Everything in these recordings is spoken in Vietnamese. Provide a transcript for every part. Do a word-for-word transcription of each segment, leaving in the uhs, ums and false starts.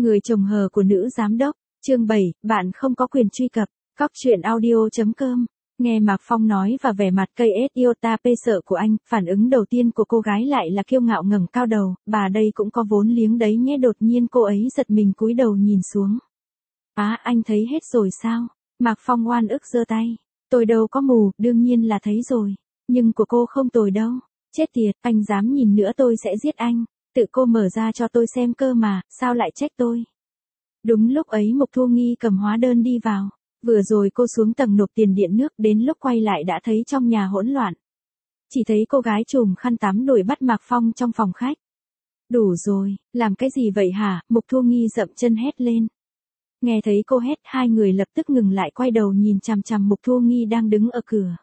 Người chồng hờ của nữ giám đốc, chương bảy, bạn không có quyền truy cập, cóc truyện audio chấm com. Nghe Mạc Phong nói và vẻ mặt cây ết iota pê sợ của anh, phản ứng đầu tiên của cô gái lại là kiêu ngạo ngẩng cao đầu, bà đây cũng có vốn liếng đấy nhé. Đột nhiên cô ấy giật mình cúi đầu nhìn xuống. Á, à, anh thấy hết rồi sao? Mạc Phong oan ức giơ tay. Tôi đâu có mù, đương nhiên là thấy rồi. Nhưng của cô không tồi đâu. Chết tiệt, anh dám nhìn nữa tôi sẽ giết anh. Tự cô mở ra cho tôi xem cơ mà, sao lại trách tôi? Đúng lúc ấy Mục Thu Nghi cầm hóa đơn đi vào. Vừa rồi cô xuống tầng nộp tiền điện nước, đến lúc quay lại đã thấy trong nhà hỗn loạn. Chỉ thấy cô gái trùm khăn tắm đuổi bắt Mạc Phong trong phòng khách. Đủ rồi, làm cái gì vậy hả? Mục Thu Nghi dậm chân hét lên. Nghe thấy cô hét, hai người lập tức ngừng lại quay đầu nhìn chằm chằm Mục Thu Nghi đang đứng ở cửa.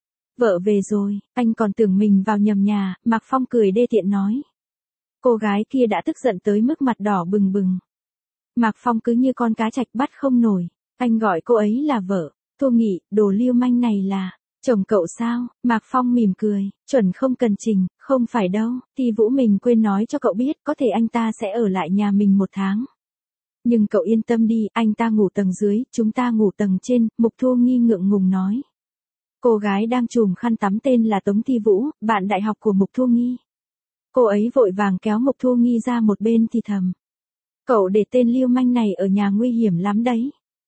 Vợ về rồi, anh còn tưởng mình vào nhầm nhà, Mạc Phong cười đê tiện nói. Cô gái kia đã tức giận tới mức mặt đỏ bừng bừng. Mạc Phong cứ như con cá trạch bắt không nổi. Anh gọi cô ấy là vợ. Thu Nghị, đồ lưu manh này là chồng cậu sao? Mạc Phong mỉm cười, chuẩn không cần trình, không phải đâu. Thì Vũ mình quên nói cho cậu biết, có thể anh ta sẽ ở lại nhà mình một tháng. Nhưng cậu yên tâm đi, anh ta ngủ tầng dưới, chúng ta ngủ tầng trên, Mục Thu Nghi ngượng ngùng nói. Cô gái đang trùm khăn tắm tên là Tống Thi Vũ, bạn đại học của Mục Thu Nghi. Cô ấy vội vàng kéo Mục Thu Nghi ra một bên thì thầm. Cậu để tên lưu manh này ở nhà nguy hiểm lắm đấy.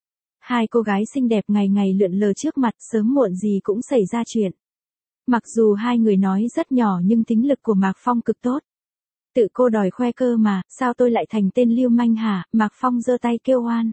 Hai cô gái xinh đẹp ngày ngày lượn lờ trước mặt, sớm muộn gì cũng xảy ra chuyện. Mặc dù hai người nói rất nhỏ nhưng tính lực của Mạc Phong cực tốt. Tự cô đòi khoe cơ mà, sao tôi lại thành tên lưu manh hả? Mạc Phong giơ tay kêu oan.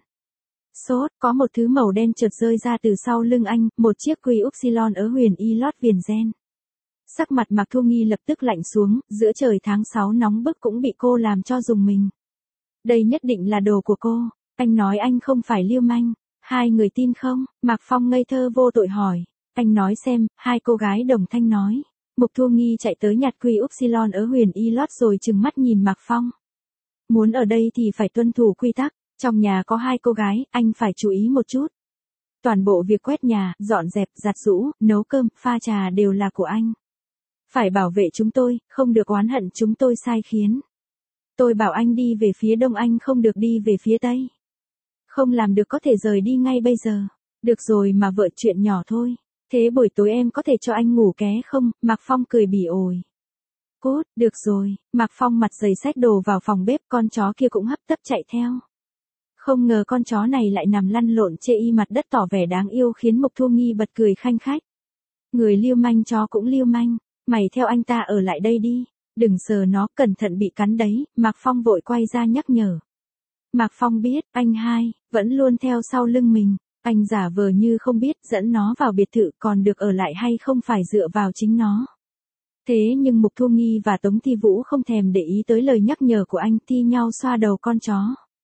Sốt, có một thứ màu đen chợt rơi ra từ sau lưng anh, một chiếc quy upsilon ở huyền y lót viền gen. Sắc mặt Mạc Thu Nghi lập tức lạnh xuống, giữa trời tháng sáu nóng bức cũng bị cô làm cho rùng mình. Đây nhất định là đồ của cô, anh nói anh không phải lưu manh, hai người tin không? Mạc Phong ngây thơ vô tội hỏi, anh nói xem, hai cô gái đồng thanh nói. Mục Thu Nghi chạy tới nhặt quy upsilon ở huyền y lót rồi trừng mắt nhìn Mạc Phong. Muốn ở đây thì phải tuân thủ quy tắc, trong nhà có hai cô gái, anh phải chú ý một chút. Toàn bộ việc quét nhà, dọn dẹp, giặt giũ, nấu cơm, pha trà đều là của anh. Phải bảo vệ chúng tôi, không được oán hận chúng tôi sai khiến. Tôi bảo anh đi về phía đông anh không được đi về phía tây. Không làm được có thể rời đi ngay bây giờ. Được rồi mà vợ, chuyện nhỏ thôi. Thế buổi tối em có thể cho anh ngủ ké không? Mạc Phong cười bỉ ổi. Cốt, được rồi. Mạc Phong mặt dày xách đồ vào phòng bếp, con chó kia cũng hấp tấp chạy theo. Không ngờ con chó này lại nằm lăn lộn chê y mặt đất tỏ vẻ đáng yêu khiến Mục Thu Nghi bật cười khanh khách. Người lưu manh chó cũng lưu manh. Mày theo anh ta ở lại đây đi. Đừng sờ nó, cẩn thận bị cắn đấy. Mạc Phong vội quay ra nhắc nhở. Mạc Phong biết, anh hai, vẫn luôn theo sau lưng mình. Anh giả vờ như không biết, dẫn nó vào biệt thự còn được ở lại hay không phải dựa vào chính nó. Thế nhưng Mục Thu Nghi và Tống Thi Vũ không thèm để ý tới lời nhắc nhở của anh, thi nhau xoa đầu con chó.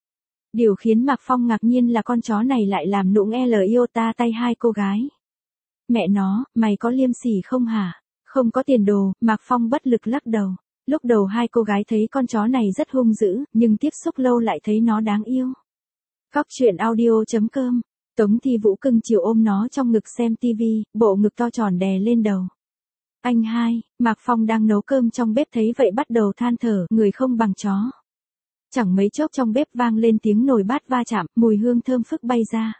Điều khiến Mạc Phong ngạc nhiên là con chó này lại làm nũng L iota tay hai cô gái. Mẹ nó, mày có liêm sỉ không hả? Không có tiền đồ, Mạc Phong bất lực lắc đầu. Lúc đầu hai cô gái thấy con chó này rất hung dữ, nhưng tiếp xúc lâu lại thấy nó đáng yêu. Cóc truyện audio chấm com. Tống Thi Vũ cưng chiều ôm nó trong ngực xem tivi, bộ ngực to tròn đè lên đầu. Anh hai, Mạc Phong đang nấu cơm trong bếp thấy vậy bắt đầu than thở, người không bằng chó. Chẳng mấy chốc trong bếp vang lên tiếng nồi bát va chạm, mùi hương thơm phức bay ra.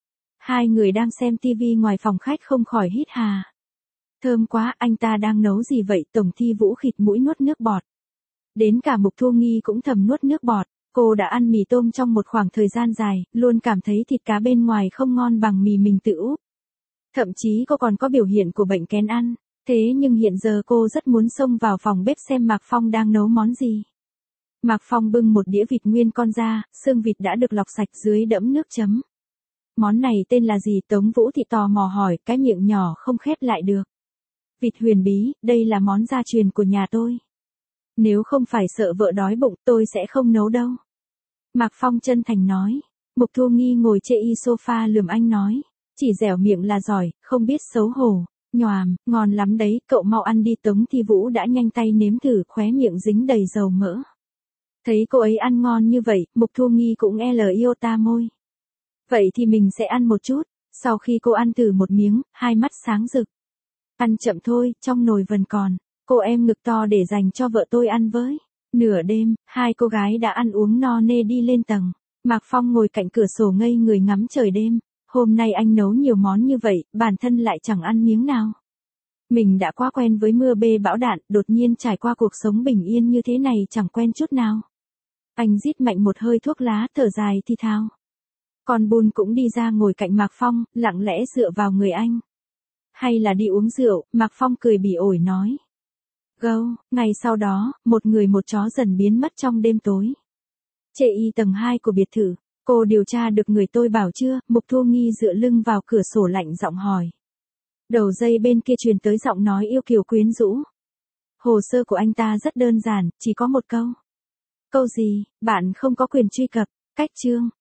Hai người đang xem tivi ngoài phòng khách không khỏi hít hà. Thơm quá, anh ta đang nấu gì vậy? Tống Thi Vũ khịt mũi nuốt nước bọt. Đến cả Mục Thu Nghi cũng thầm nuốt nước bọt. Cô đã ăn mì tôm trong một khoảng thời gian dài, luôn cảm thấy thịt cá bên ngoài không ngon bằng mì mình tự úp. Thậm chí cô còn có biểu hiện của bệnh kén ăn. Thế nhưng hiện giờ cô rất muốn xông vào phòng bếp xem Mạc Phong đang nấu món gì. Mạc Phong bưng một đĩa vịt nguyên con ra, xương vịt đã được lọc sạch dưới đẫm nước chấm. Món này tên là gì? Tống Vũ Thị tò mò hỏi, cái miệng nhỏ không khép lại được. Vịt huyền bí, đây là món gia truyền của nhà tôi. Nếu không phải sợ vợ đói bụng, tôi sẽ không nấu đâu. Mạc Phong chân thành nói. Mục Thu Nghi ngồi chê y sofa lườm anh nói. Chỉ dẻo miệng là giỏi, không biết xấu hổ. Nhoàm, ngon lắm đấy, cậu mau ăn đi. Tống Thi Vũ đã nhanh tay nếm thử, khóe miệng dính đầy dầu mỡ. Thấy cô ấy ăn ngon như vậy, Mục Thu Nghi cũng L iota môi. Vậy thì mình sẽ ăn một chút. Sau khi cô ăn thử một miếng, hai mắt sáng rực. Ăn chậm thôi, trong nồi vẫn còn. Cô em ngực to để dành cho vợ tôi ăn với. Nửa đêm, hai cô gái đã ăn uống no nê đi lên tầng. Mạc Phong ngồi cạnh cửa sổ ngây người ngắm trời đêm. Hôm nay anh nấu nhiều món như vậy, bản thân lại chẳng ăn miếng nào. Mình đã quá quen với mưa bê bão đạn, đột nhiên trải qua cuộc sống bình yên như thế này chẳng quen chút nào. Anh rít mạnh một hơi thuốc lá, thở dài thì thào. Còn Bun cũng đi ra ngồi cạnh Mạc Phong, lặng lẽ dựa vào người anh. Hay là đi uống rượu, Mạc Phong cười bỉ ổi nói. Gâu, ngày sau đó, một người một chó dần biến mất trong đêm tối. Chê y tầng hai của biệt thự, cô điều tra được người tôi bảo chưa? Mục Thu Nghi dựa lưng vào cửa sổ lạnh giọng hỏi. Đầu dây bên kia truyền tới giọng nói yêu kiều quyến rũ. Hồ sơ của anh ta rất đơn giản, chỉ có một câu. Câu gì? Bạn không có quyền truy cập. Cách chương.